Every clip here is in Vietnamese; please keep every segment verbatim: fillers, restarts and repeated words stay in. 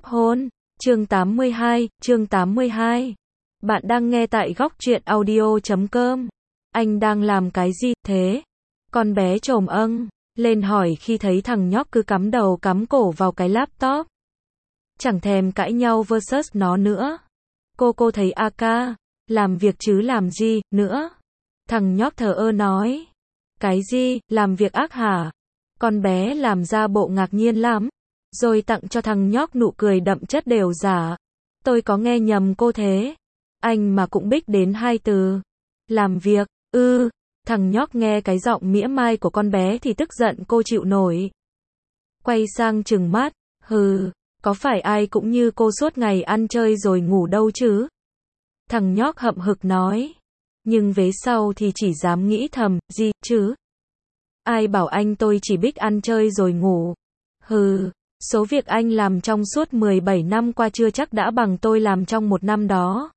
hôn. Chương tám mươi hai, chương tám mươi hai. Bạn đang nghe tại góc truyện audio chấm com. Anh đang làm cái gì thế? Con bé trồm âng lên hỏi khi thấy thằng nhóc cứ cắm đầu cắm cổ vào cái laptop. Chẳng thèm cãi nhau versus nó nữa. Cô cô thấy a ca, làm việc chứ làm gì nữa? Thằng nhóc thờ ơ nói. Cái gì, làm việc ác hả? Con bé làm ra bộ ngạc nhiên lắm. Rồi tặng cho thằng nhóc nụ cười đậm chất đều giả. Tôi có nghe nhầm cô thế? Anh mà cũng biết đến hai từ. Làm việc, ư. Ừ. Thằng nhóc nghe cái giọng mỉa mai của con bé thì tức giận cô chịu nổi. Quay sang trừng mắt. Hừ, có phải ai cũng như cô suốt ngày ăn chơi rồi ngủ đâu chứ? Thằng nhóc hậm hực nói. Nhưng vế sau thì chỉ dám nghĩ thầm, gì chứ? Ai bảo anh tôi chỉ biết ăn chơi rồi ngủ? Hừ, số việc anh làm trong suốt mười bảy năm qua chưa chắc đã bằng tôi làm trong một năm đó.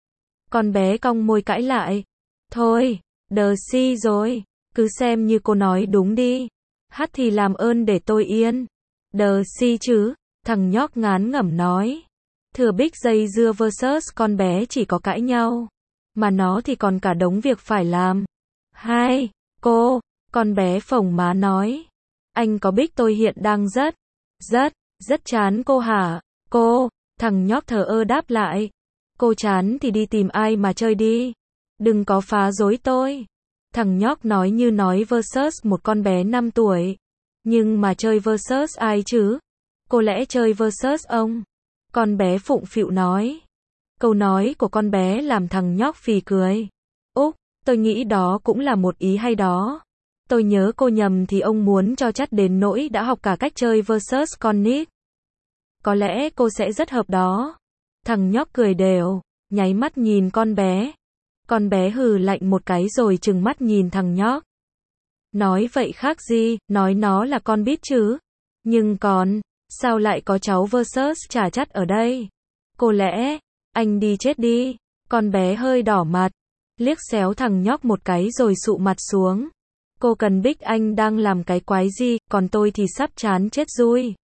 Con bé cong môi cãi lại. Thôi, đờ si rồi, cứ xem như cô nói đúng đi. Hát thì làm ơn để tôi yên. Đờ si chứ, thằng nhóc ngán ngẩm nói. Thừa bích dây dưa versus con bé chỉ có cãi nhau. Mà nó thì còn cả đống việc phải làm. Hai, cô, con bé phồng má nói. Anh có biết tôi hiện đang rất, rất, rất chán cô hả? Cô, thằng nhóc thờ ơ đáp lại. Cô chán thì đi tìm ai mà chơi đi. Đừng có phá rối tôi. Thằng nhóc nói như nói versus một con bé năm tuổi. Nhưng mà chơi versus ai chứ? Cô lẽ chơi versus ông? Con bé phụng phịu nói. Câu nói của con bé làm thằng nhóc phì cười. Úc, tôi nghĩ đó cũng là một ý hay đó. Tôi nhớ cô nhầm thì ông muốn cho chắt đến nỗi đã học cả cách chơi versus con nít. Có lẽ cô sẽ rất hợp đó. Thằng nhóc cười đều, nháy mắt nhìn con bé. Con bé hừ lạnh một cái rồi trừng mắt nhìn thằng nhóc. Nói vậy khác gì, nói nó là con biết chứ. Nhưng còn, sao lại có cháu versus chả chắt ở đây? Cô lẽ, anh đi chết đi. Con bé hơi đỏ mặt, liếc xéo thằng nhóc một cái rồi sụ mặt xuống. Cô cần biết anh đang làm cái quái gì, còn tôi thì sắp chán chết rui.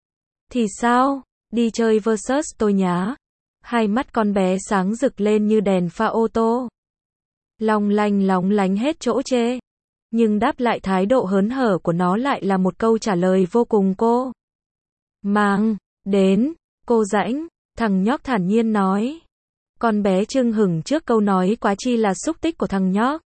Thì sao? Đi chơi versus tôi nhá. Hai mắt con bé sáng rực lên như đèn pha ô tô. Long lanh lóng lánh hết chỗ chê. Nhưng đáp lại thái độ hớn hở của nó lại là một câu trả lời vô cùng cô. Mang, đến, cô rãnh, thằng nhóc thản nhiên nói. Con bé chưng hửng trước câu nói quá chi là xúc tích của thằng nhóc.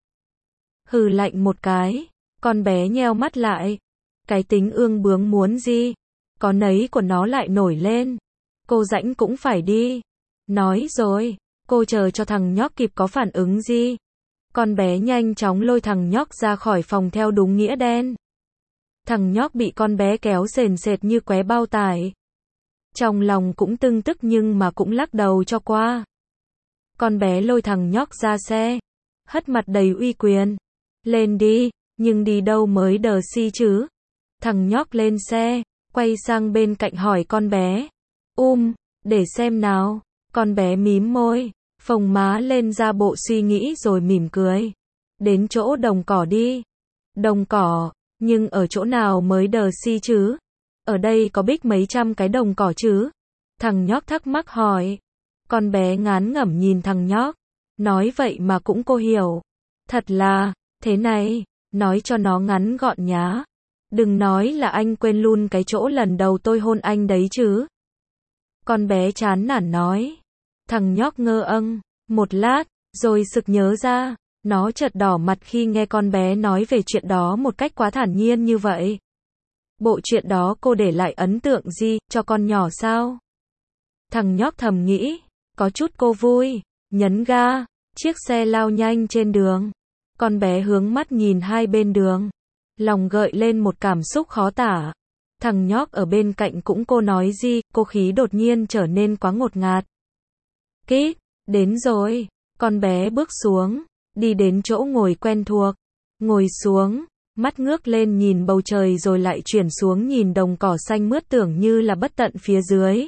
Hừ lạnh một cái, con bé nheo mắt lại. Cái tính ương bướng muốn gì? Có nấy của nó lại nổi lên. Cô rãnh cũng phải đi. Nói rồi, cô chờ cho thằng nhóc kịp có phản ứng gì. Con bé nhanh chóng lôi thằng nhóc ra khỏi phòng theo đúng nghĩa đen. Thằng nhóc bị con bé kéo sền sệt như qué bao tải. Trong lòng cũng tưng tức nhưng mà cũng lắc đầu cho qua. Con bé lôi thằng nhóc ra xe. Hất mặt đầy uy quyền. Lên đi, nhưng đi đâu mới đờ si chứ? Thằng nhóc lên xe, quay sang bên cạnh hỏi con bé. Um, để xem nào. Con bé mím môi, phồng má lên ra bộ suy nghĩ rồi mỉm cười. Đến chỗ đồng cỏ đi. Đồng cỏ, nhưng ở chỗ nào mới đờ si chứ? Ở đây có biết mấy trăm cái đồng cỏ chứ? Thằng nhóc thắc mắc hỏi. Con bé ngán ngẩm nhìn thằng nhóc. Nói vậy mà cũng cô hiểu. Thật là, thế này, nói cho nó ngắn gọn nhá. Đừng nói là anh quên luôn cái chỗ lần đầu tôi hôn anh đấy chứ. Con bé chán nản nói. Thằng nhóc ngơ âng, một lát, rồi sực nhớ ra. Nó chợt đỏ mặt khi nghe con bé nói về chuyện đó một cách quá thản nhiên như vậy. Bộ chuyện đó cô để lại ấn tượng gì, cho con nhỏ sao? Thằng nhóc thầm nghĩ, có chút cô vui, nhấn ga, chiếc xe lao nhanh trên đường. Con bé hướng mắt nhìn hai bên đường. Lòng gợi lên một cảm xúc khó tả. Thằng nhóc ở bên cạnh cũng cô nói gì, cô khí đột nhiên trở nên quá ngột ngạt. Kít, đến rồi. Con bé bước xuống, đi đến chỗ ngồi quen thuộc. Ngồi xuống, mắt ngước lên nhìn bầu trời rồi lại chuyển xuống nhìn đồng cỏ xanh mướt tưởng như là bất tận phía dưới.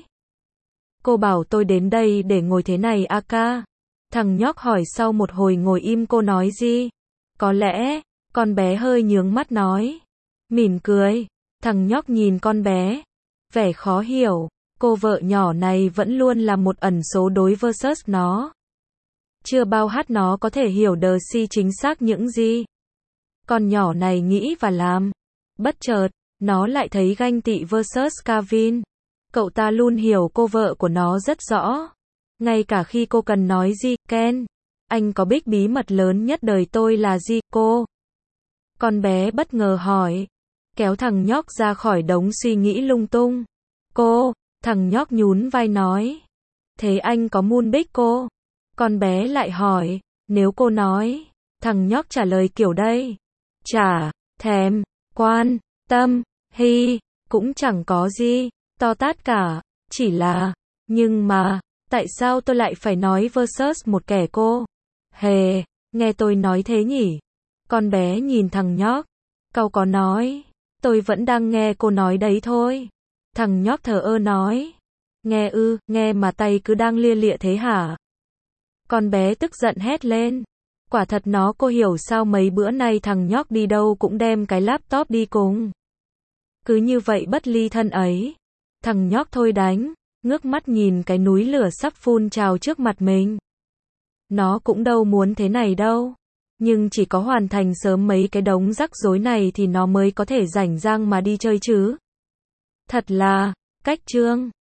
Cô bảo tôi đến đây để ngồi thế này a ca. Thằng nhóc hỏi sau một hồi ngồi im cô nói gì? Có lẽ, con bé hơi nhướng mắt nói. Mỉm cười, thằng nhóc nhìn con bé. Vẻ khó hiểu, cô vợ nhỏ này vẫn luôn là một ẩn số đối versus nó. Chưa bao hát nó có thể hiểu đờ si chính xác những gì con nhỏ này nghĩ và làm. Bất chợt, nó lại thấy ganh tị versus Kevin. Cậu ta luôn hiểu cô vợ của nó rất rõ. Ngay cả khi cô cần nói gì, Ken, anh có biết bí mật lớn nhất đời tôi là gì, cô? Con bé bất ngờ hỏi, kéo thằng nhóc ra khỏi đống suy nghĩ lung tung. Cô, thằng nhóc nhún vai nói. Thế anh có muốn biết cô? Con bé lại hỏi, nếu cô nói, thằng nhóc trả lời kiểu đây. Chả, thèm, quan, tâm, hi, cũng chẳng có gì, to tát cả, chỉ là, nhưng mà, tại sao tôi lại phải nói versus một kẻ cô? Hề, nghe tôi nói thế nhỉ? Con bé nhìn thằng nhóc, cau có nói, tôi vẫn đang nghe cô nói đấy thôi. Thằng nhóc thờ ơ nói, nghe ư, nghe mà tay cứ đang lia lịa thế hả? Con bé tức giận hét lên. Quả thật nó cô hiểu sao mấy bữa nay thằng nhóc đi đâu cũng đem cái laptop đi cùng. Cứ như vậy bất ly thân ấy. Thằng nhóc thôi đánh, ngước mắt nhìn cái núi lửa sắp phun trào trước mặt mình. Nó cũng đâu muốn thế này đâu. Nhưng chỉ có hoàn thành sớm mấy cái đống rắc rối này thì nó mới có thể rảnh rang mà đi chơi chứ. Thật là, cách trương.